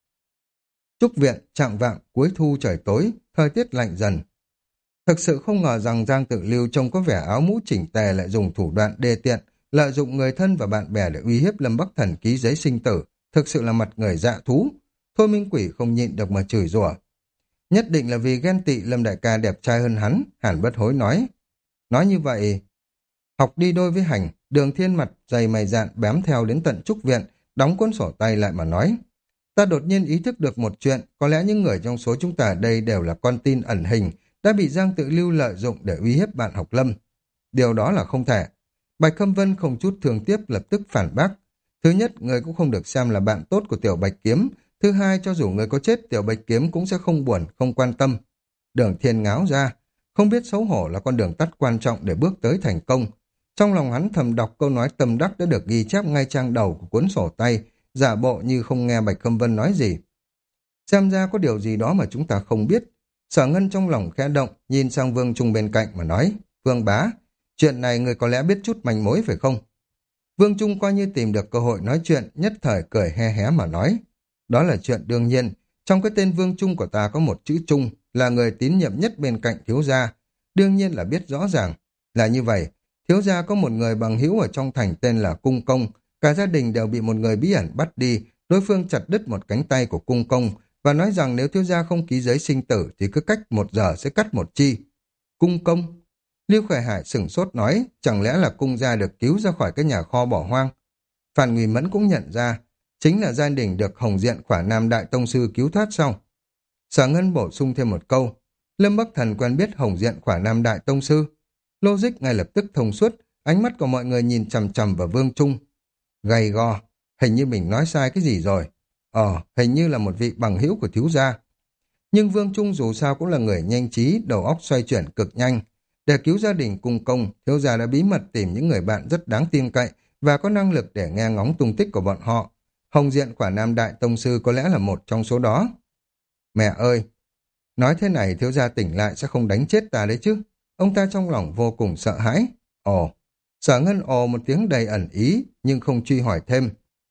[SPEAKER 1] Trúc viện, chạng vạng, cuối thu trời tối, thời tiết lạnh dần. Thực sự không ngờ rằng Giang Tự Lưu trông có vẻ áo mũ chỉnh tề lại dùng thủ đoạn đê tiện, lợi dụng người thân và bạn bè để uy hiếp Lâm Bắc Thần ký giấy sinh tử, thực sự là mặt người dạ thú. Thôi Minh Quỷ không nhịn được mà chửi rủa. Nhất định là vì ghen tị Lâm đại ca đẹp trai hơn hắn, Hàn Bất Hối nói. Nói như vậy, học đi đôi với hành, Đường Thiên mặt dày mày dạn bám theo đến tận Trúc viện, đóng cuốn sổ tay lại mà nói. Ta đột nhiên ý thức được một chuyện, có lẽ những người trong số chúng ta ở đây đều là con tin ẩn hình, đã bị Giang Tự Lưu lợi dụng để uy hiếp bạn học Lâm. Điều đó là không thể. Bạch Khâm Vân không chút thương tiếc lập tức phản bác. Thứ nhất, người cũng không được xem là bạn tốt của Tiểu Bạch Kiếm. Thứ hai, cho dù người có chết, Tiểu Bạch Kiếm cũng sẽ không buồn, không quan tâm. Đường Thiên ngáo ra, không biết xấu hổ là con đường tắt quan trọng để bước tới thành công. Trong lòng hắn thầm đọc câu nói tâm đắc đã được ghi chép ngay trang đầu của cuốn sổ tay, giả bộ như không nghe Bạch Khâm Vân nói gì. Xem ra có điều gì đó mà chúng ta không biết. Sở Ngân trong lòng khẽ động, nhìn sang Vương Trung bên cạnh mà nói, Vương bá, chuyện này người có lẽ biết chút manh mối phải không? Vương Trung coi như tìm được cơ hội nói chuyện, nhất thời cười he hé mà nói. Đó là chuyện đương nhiên, trong cái tên Vương Trung của ta có một chữ Trung, là người tín nhiệm nhất bên cạnh thiếu gia. Đương nhiên là biết rõ ràng. Là như vậy, thiếu gia có một người bằng hữu ở trong thành tên là Cung Công, cả gia đình đều bị một người bí ẩn bắt đi, đối phương chặt đứt một cánh tay của Cung Công, và nói rằng nếu thiếu gia không ký giấy sinh tử thì cứ cách một giờ sẽ cắt một chi. Cung Công? Lưu Khởi Hải sửng sốt nói, chẳng lẽ là cung gia được cứu ra khỏi cái nhà kho bỏ hoang? Phan Nguy Mẫn cũng nhận ra, chính là gia đình được Hồng Diện Khỏa Nam Đại Tông Sư cứu thoát sau. Sở Ngân bổ sung thêm một câu, Lâm Bắc Thần quen biết Hồng Diện Khỏa Nam Đại Tông Sư. Logic ngay lập tức thông suốt, ánh mắt của mọi người nhìn chằm chằm vào Vương Trung. Gay go, hình như mình nói sai cái gì rồi. Ờ, hình như là một vị bằng hữu của thiếu gia. Nhưng Vương Trung dù sao cũng là người nhanh trí, đầu óc xoay chuyển cực nhanh. Để cứu gia đình Cung Công, thiếu gia đã bí mật tìm những người bạn rất đáng tin cậy và có năng lực để nghe ngóng tung tích của bọn họ. Hồng Diện Quả Nam Đại Tông Sư có lẽ là một trong số đó. Mẹ ơi! Nói thế này thiếu gia tỉnh lại sẽ không đánh chết ta đấy chứ. Ông ta trong lòng vô cùng sợ hãi. Ồ! Sở Ngân ồ một tiếng đầy ẩn ý, nhưng không truy hỏi thêm.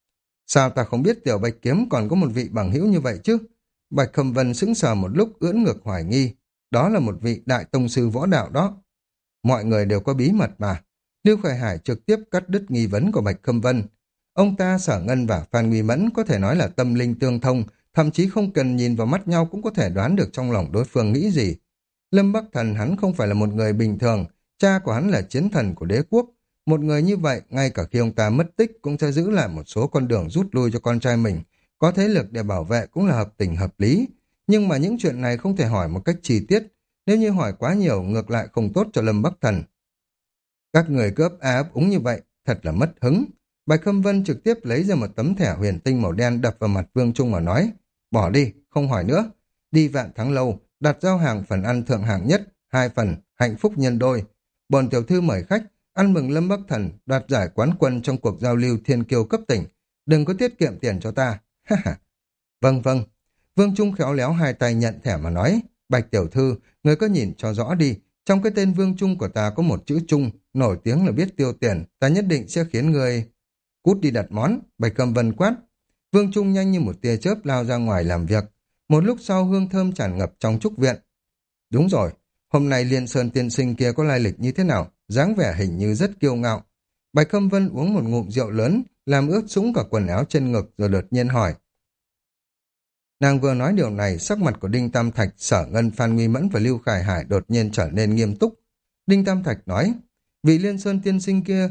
[SPEAKER 1] Sao ta không biết Tiểu Bạch Kiếm còn có một vị bằng hữu như vậy chứ? Bạch Khâm Vân sững sờ một lúc ưỡn ngược hoài nghi. Đó là một vị đại tông sư võ đạo đó. Mọi người đều có bí mật mà. Lưu Khởi Hải trực tiếp cắt đứt nghi vấn của Bạch Khâm Vân. Ông ta, Sở Ngân và Phan Nguy Mẫn có thể nói là tâm linh tương thông, thậm chí không cần nhìn vào mắt nhau cũng có thể đoán được trong lòng đối phương nghĩ gì. Lâm Bắc Thần hắn không phải là một người bình thường, cha của hắn là chiến thần của đế quốc. Một người như vậy, ngay cả khi ông ta mất tích cũng sẽ giữ lại một số con đường rút lui cho con trai mình. Có thế lực để bảo vệ cũng là hợp tình hợp lý. Nhưng mà những chuyện này không thể hỏi một cách chi tiết. Nếu như hỏi quá nhiều, ngược lại không tốt cho Lâm Bắc Thần. Các người cứ ấp á ấp úng như vậy, thật là mất hứng. Bạch Khâm Vân trực tiếp lấy ra một tấm thẻ huyền tinh màu đen đập vào mặt Vương Trung mà nói. Bỏ đi, không hỏi nữa. Đi Vạn Thắng Lâu, đặt giao hàng phần ăn thượng hạng nhất, hai phần, hạnh phúc nhân đôi. Bồn tiểu thư mời khách, ăn mừng Lâm Bắc Thần đoạt giải quán quân trong cuộc giao lưu thiên kiêu cấp tỉnh. Đừng có tiết kiệm tiền cho ta. Vâng vâng. Vương Trung khéo léo hai tay nhận thẻ mà nói. Bạch tiểu thư, người có nhìn cho rõ đi. Trong cái tên Vương Trung của ta có một chữ Trung, nổi tiếng là biết tiêu tiền. Ta nhất định sẽ khiến người... Cút đi đặt món, Bạch Cầm Vân quát. Vương Trung nhanh như một tia chớp lao ra ngoài làm việc. Một lúc sau hương thơm tràn ngập trong trúc viện. Đúng rồi, hôm nay Liên Sơn tiên sinh kia có lai lịch như thế nào? Dáng vẻ hình như rất kiêu ngạo. Bạch Khâm Vân uống một ngụm rượu lớn, làm ướt sũng cả quần áo trên ngực rồi đột nhiên hỏi. Nàng vừa nói điều này, sắc mặt của Đinh Tam Thạch, Sở Ngân, Phan Nguy Mẫn và Lưu Khải Hải đột nhiên trở nên nghiêm túc. Đinh Tam Thạch nói, vị Liên Sơn tiên sinh kia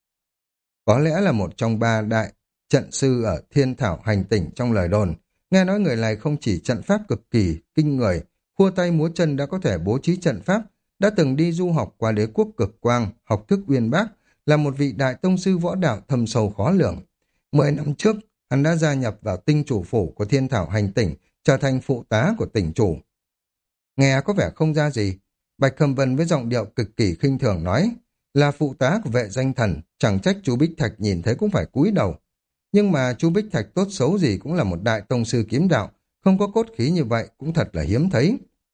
[SPEAKER 1] có lẽ là một trong ba đại trận sư ở Thiên Thảo hành tỉnh trong lời đồn. Nghe nói người này không chỉ trận pháp cực kỳ kinh người, khua tay múa chân đã có thể bố trí trận pháp, đã từng đi du học qua đế quốc cực quang, học thức uyên bác, là một vị đại tông sư võ đạo thâm sâu khó lường. Mười năm trước, hắn đã gia nhập vào tinh chủ phủ của Thiên Thảo hành tỉnh, trở thành phụ tá của tỉnh chủ. Nghe có vẻ không ra gì, Bạch Khâm Vân với giọng điệu cực kỳ khinh thường nói, là phụ tá của vệ danh thần, chẳng trách chú Bích Thạch nhìn thấy cũng phải cúi đầu. Nhưng mà chú Bích Thạch tốt xấu gì cũng là một đại tông sư kiếm đạo, không có cốt khí như vậy cũng thật là hiếm thấy.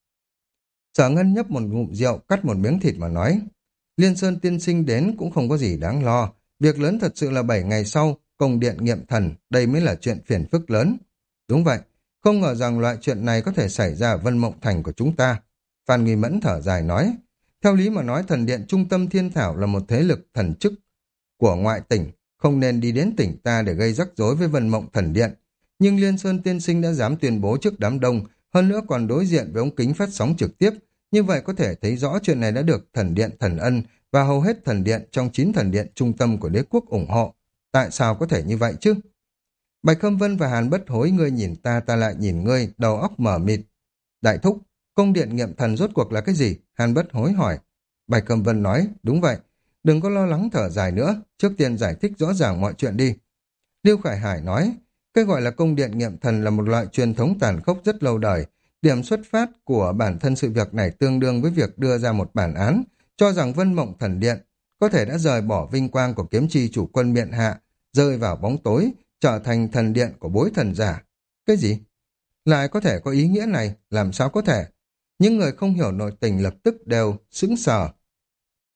[SPEAKER 1] Sở Ngân nhấp một ngụm rượu, cắt một miếng thịt mà nói, Liên Sơn tiên sinh đến cũng không có gì đáng lo, việc lớn thật sự là bảy ngày sau, công điện nghiệm thần, đây mới là chuyện phiền phức lớn. Đúng vậy, không ngờ rằng loại chuyện này có thể xảy ra ở Vân Mộng Thành của chúng ta. Phan Nguy Mẫn thở dài nói, theo lý mà nói thần điện trung tâm Thiên Thảo là một thế lực thần chức của ngoại tỉnh, không nên đi đến tỉnh ta để gây rắc rối với Vân Mộng thần điện. Nhưng Liên Sơn tiên sinh đã dám tuyên bố trước đám đông, hơn nữa còn đối diện với ống kính phát sóng trực tiếp, như vậy có thể thấy rõ chuyện này đã được thần điện thần ân và hầu hết thần điện trong chín thần điện trung tâm của đế quốc ủng hộ. Tại sao có thể như vậy chứ? Bạch Khâm Vân và Hàn Bất Hối, ngươi nhìn ta, ta lại nhìn ngươi, đầu óc mở mịt. Đại thúc, công điện nghiệm thần rốt cuộc là cái gì? Hàn Bất Hối hỏi. Bạch Khâm Vân nói, đúng vậy, đừng có lo lắng thở dài nữa, trước tiên giải thích rõ ràng mọi chuyện đi. Lưu Khải Hải nói, cái gọi là công điện nghiệm thần là một loại truyền thống tàn khốc rất lâu đời. Điểm xuất phát của bản thân sự việc này tương đương với việc đưa ra một bản án, cho rằng Vân Mộng thần điện có thể đã rời bỏ vinh quang của kiếm chi chủ quân miện hạ, rơi vào bóng tối, trở thành thần điện của bối thần giả. Cái gì? Lại có thể có ý nghĩa này, làm sao có thể? Những người không hiểu nội tình lập tức đều sững sờ.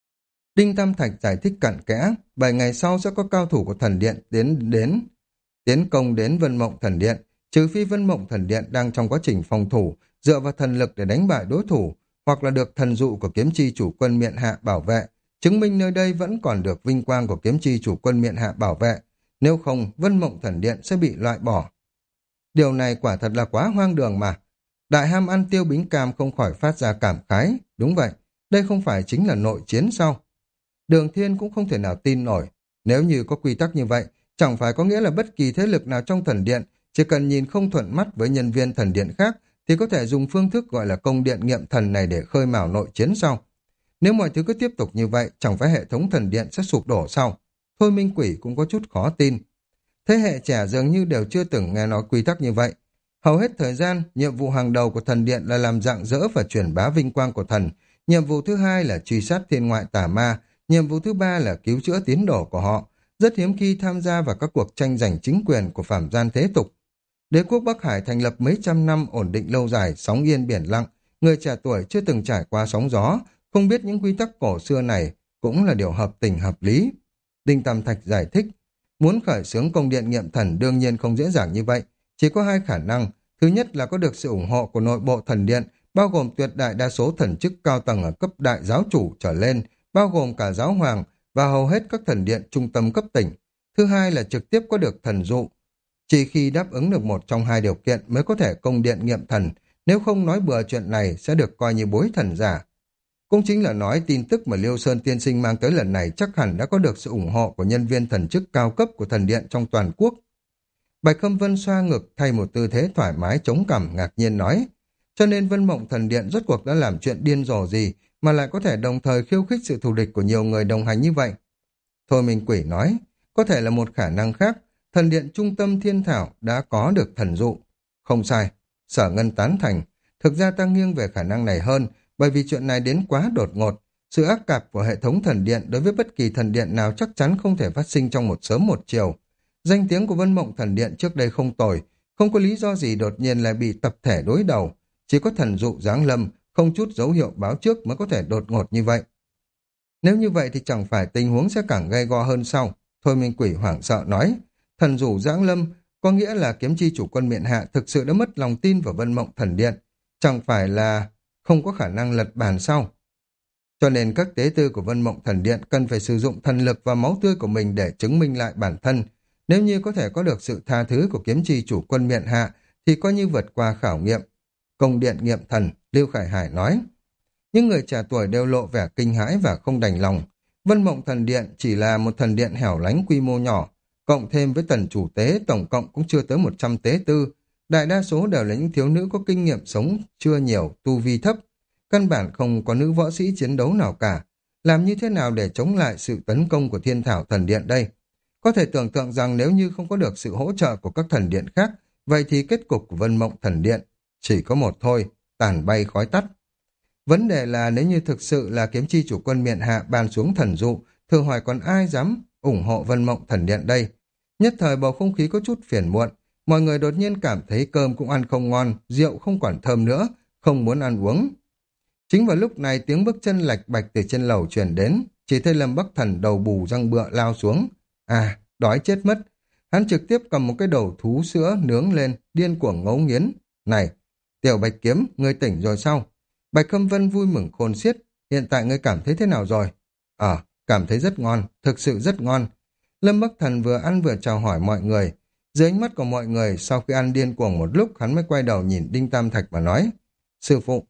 [SPEAKER 1] Đinh Tam Thạch giải thích cặn kẽ, bảy ngày sau sẽ có cao thủ của thần điện đến đến tiến công đến Vân Mộng Thần Điện, trừ phi Vân Mộng Thần Điện đang trong quá trình phòng thủ, dựa vào thần lực để đánh bại đối thủ, hoặc là được thần dụ của kiếm chi chủ quân miện hạ bảo vệ, chứng minh nơi đây vẫn còn được vinh quang của kiếm chi chủ quân miện hạ bảo vệ, nếu không Vân Mộng Thần Điện sẽ bị loại bỏ. Điều này quả thật là quá hoang đường mà. Đại ham ăn Tiêu Bính Cam không khỏi phát ra cảm khái, đúng vậy, đây không phải chính là nội chiến sao? Đường Thiên cũng không thể nào tin nổi, nếu như có quy tắc như vậy, chẳng phải có nghĩa là bất kỳ thế lực nào trong thần điện, chỉ cần nhìn không thuận mắt với nhân viên thần điện khác, thì có thể dùng phương thức gọi là công điện nghiệm thần này để khơi mào nội chiến sau. Nếu mọi thứ cứ tiếp tục như vậy, chẳng phải hệ thống thần điện sẽ sụp đổ sao? Thôi Minh Quỷ cũng có chút khó tin. Thế hệ trẻ dường như đều chưa từng nghe nói quy tắc như vậy. Hầu hết thời gian, nhiệm vụ hàng đầu của thần điện là làm rạng rỡ và truyền bá vinh quang của thần. Nhiệm vụ thứ hai là truy sát thiên ngoại tà ma. Nhiệm vụ thứ ba là cứu chữa tín đồ của họ. Rất hiếm khi tham gia vào các cuộc tranh giành chính quyền của phạm gian thế tục. Đế quốc Bắc Hải thành lập mấy trăm năm ổn định lâu dài, sóng yên biển lặng. Người trẻ tuổi chưa từng trải qua sóng gió, không biết những quy tắc cổ xưa này cũng là điều hợp tình hợp lý. Đinh Tam Thạch giải thích, muốn khởi xướng công điện nghiệm thần đương nhiên không dễ dàng như vậy. Chỉ có hai khả năng. Thứ nhất là có được sự ủng hộ của nội bộ thần điện, bao gồm tuyệt đại đa số thần chức cao tầng ở cấp đại giáo chủ trở lên, bao gồm cả giáo hoàng và hầu hết các thần điện trung tâm cấp tỉnh. Thứ hai là trực tiếp có được thần dụ. Chỉ khi đáp ứng được một trong hai điều kiện mới có thể công điện nghiệm thần, nếu không nói bừa chuyện này sẽ được coi như bối thần giả. Cũng chính là nói tin tức mà Liêu Sơn tiên sinh mang tới lần này chắc hẳn đã có được sự ủng hộ của nhân viên thần chức cao cấp của thần điện trong toàn quốc. Bạch Khâm Vân xoa ngực thay một tư thế thoải mái chống cằm ngạc nhiên nói, cho nên Vân Mộng Thần Điện rốt cuộc đã làm chuyện điên rồ gì mà lại có thể đồng thời khiêu khích sự thù địch của nhiều người đồng hành như vậy. Thôi Minh Quỷ nói, có thể là một khả năng khác, thần điện trung tâm thiên thảo đã có được thần dụ. Không sai, Sở Ngân tán thành, thực ra ta nghiêng về khả năng này hơn, bởi vì chuyện này đến quá đột ngột. Sự ác cảm của hệ thống thần điện đối với bất kỳ thần điện nào chắc chắn không thể phát sinh trong một sớm một chiều. Danh tiếng của Vân Mộng Thần Điện trước đây không tồi, không có lý do gì đột nhiên lại bị tập thể đối đầu. Chỉ có thần dụ giáng lâm, không chút dấu hiệu báo trước mới có thể đột ngột như vậy. Nếu như vậy thì chẳng phải tình huống sẽ càng gay go hơn sau. Thôi Minh Quỷ hoảng sợ nói, thần dụ giáng lâm có nghĩa là kiếm chi chủ quân miện hạ thực sự đã mất lòng tin vào Vân Mộng Thần Điện. Chẳng phải là không có khả năng lật bàn sau. Cho nên các tế tư của Vân Mộng Thần Điện cần phải sử dụng thần lực và máu tươi của mình để chứng minh lại bản thân. Nếu như có thể có được sự tha thứ của kiếm chi chủ quân miện hạ thì coi như vượt qua khảo nghiệm. Công điện nghiệm thần, Lưu Khải Hải nói. Những người trẻ tuổi đều lộ vẻ kinh hãi và không đành lòng. Vân Mộng Thần Điện chỉ là một thần điện hẻo lánh quy mô nhỏ, cộng thêm với tần chủ tế tổng cộng cũng chưa tới một trăm tế tư. Đại đa số đều là những thiếu nữ có kinh nghiệm sống chưa nhiều, tu vi thấp. Căn bản không có nữ võ sĩ chiến đấu nào cả. Làm như thế nào để chống lại sự tấn công của Thiên Thảo Thần Điện đây? Có thể tưởng tượng rằng nếu như không có được sự hỗ trợ của các thần điện khác, vậy thì kết cục của Vân Mộng Thần Điện chỉ có một thôi, tàn bay khói tắt. Vấn đề là nếu như thực sự là kiếm chi chủ quân miện hạ ban xuống thần dụ, thử hỏi còn ai dám ủng hộ Vân Mộng Thần Điện đây? Nhất thời bầu không khí có chút phiền muộn, mọi người đột nhiên cảm thấy cơm cũng ăn không ngon, rượu không còn thơm nữa, không muốn ăn uống. Chính vào lúc này tiếng bước chân lạch bạch từ trên lầu truyền đến, chỉ thấy Lâm Bắc Thần đầu bù răng bựa lao xuống. À, đói chết mất. Hắn trực tiếp cầm một cái đầu thú sữa nướng lên, điên cuồng ngấu nghiến. Này, Tiểu Bạch Kiếm, ngươi tỉnh rồi sao? Bạch Khâm Vân vui mừng khôn xiết. Hiện tại ngươi cảm thấy thế nào rồi? Ờ, cảm thấy rất ngon, thực sự rất ngon. Lâm Bắc Thần vừa ăn vừa chào hỏi mọi người. Dưới ánh mắt của mọi người, sau khi ăn điên cuồng một lúc, hắn mới quay đầu nhìn Đinh Tam Thạch và nói. Sư phụ,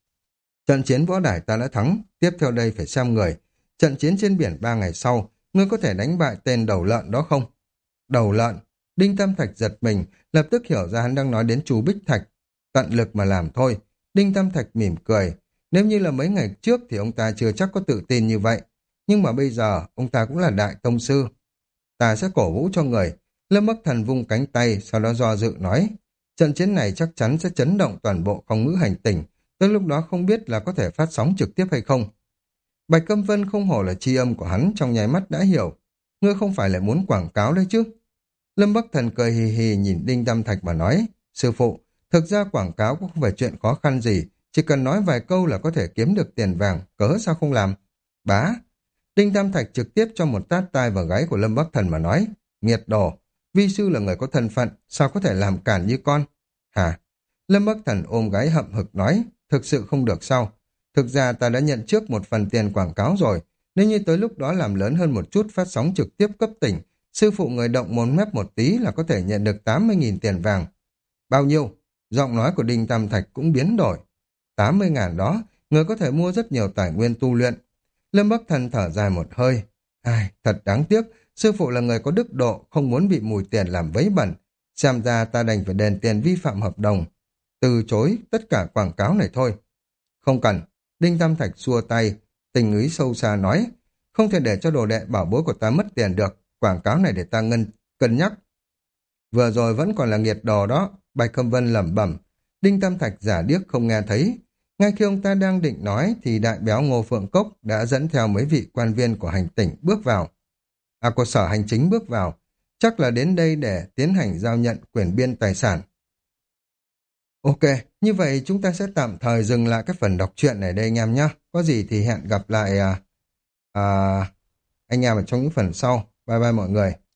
[SPEAKER 1] trận chiến võ đài ta đã thắng, tiếp theo đây phải xem người. Trận chiến trên biển ba ngày sau, ngươi có thể đánh bại tên đầu lợn đó không? Đầu lợn? Đinh Tam Thạch giật mình, lập tức hiểu ra hắn đang nói đến chú Bích Thạch. Tận lực mà làm thôi. Đinh Tam Thạch mỉm cười. Nếu như là mấy ngày trước thì ông ta chưa chắc có tự tin như vậy. Nhưng mà bây giờ, ông ta cũng là đại tông sư. Ta sẽ cổ vũ cho người. Lâm Bắc Thần vung cánh tay, sau đó do dự nói. Trận chiến này chắc chắn sẽ chấn động toàn bộ không ngữ hành tinh. Tới lúc đó không biết là có thể phát sóng trực tiếp hay không. Bạch Câm Vân không hổ là tri âm của hắn, trong nháy mắt đã hiểu. Ngươi không phải lại muốn quảng cáo đấy chứ? Lâm Bắc Thần cười hì hì nhìn Đinh Tam Thạch mà nói. Sư phụ, thực ra quảng cáo cũng không phải chuyện khó khăn gì. Chỉ cần nói vài câu là có thể kiếm được tiền vàng, cớ sao không làm? Bá! Đinh Tam Thạch trực tiếp cho một tát tai vào gáy của Lâm Bắc Thần mà nói, nghiệt đồ, vi sư là người có thân phận, sao có thể làm cản như con? Hả? Lâm Bắc Thần ôm gáy hậm hực nói, thực sự không được sao? Thực ra ta đã nhận trước một phần tiền quảng cáo rồi, nếu như tới lúc đó làm lớn hơn một chút phát sóng trực tiếp cấp tỉnh, sư phụ người động mồm mép một tí là có thể nhận được tám mươi nghìn tiền vàng. Bao nhiêu? Giọng nói của Đinh Tam Thạch cũng biến đổi. tám mươi ngàn đó, người có thể mua rất nhiều tài nguyên tu luyện. Lâm Bắc Thần thở dài một hơi. Ai, thật đáng tiếc, sư phụ là người có đức độ, không muốn bị mùi tiền làm vấy bẩn. Xem ra ta đành phải đền tiền vi phạm hợp đồng. Từ chối tất cả quảng cáo này thôi. Không cần. Đinh Tam Thạch xua tay, tình ý sâu xa nói. Không thể để cho đồ đệ bảo bối của ta mất tiền được. Quảng cáo này để ta ngân cân nhắc. Vừa rồi vẫn còn là nghiệt đồ đó. Bạch Khâm Vân lẩm bẩm. Đinh Tam Thạch giả điếc không nghe thấy. Ngay khi ông ta đang định nói thì đại béo Ngô Phượng Cốc đã dẫn theo mấy vị quan viên của hành tỉnh bước vào. À, của sở hành chính bước vào. Chắc là đến đây để tiến hành giao nhận quyền biên tài sản. Ok, như vậy chúng ta sẽ tạm thời dừng lại cái phần đọc truyện này đây anh em nhé. Có gì thì hẹn gặp lại à, à, anh em ở trong những phần sau. Bye bye mọi người.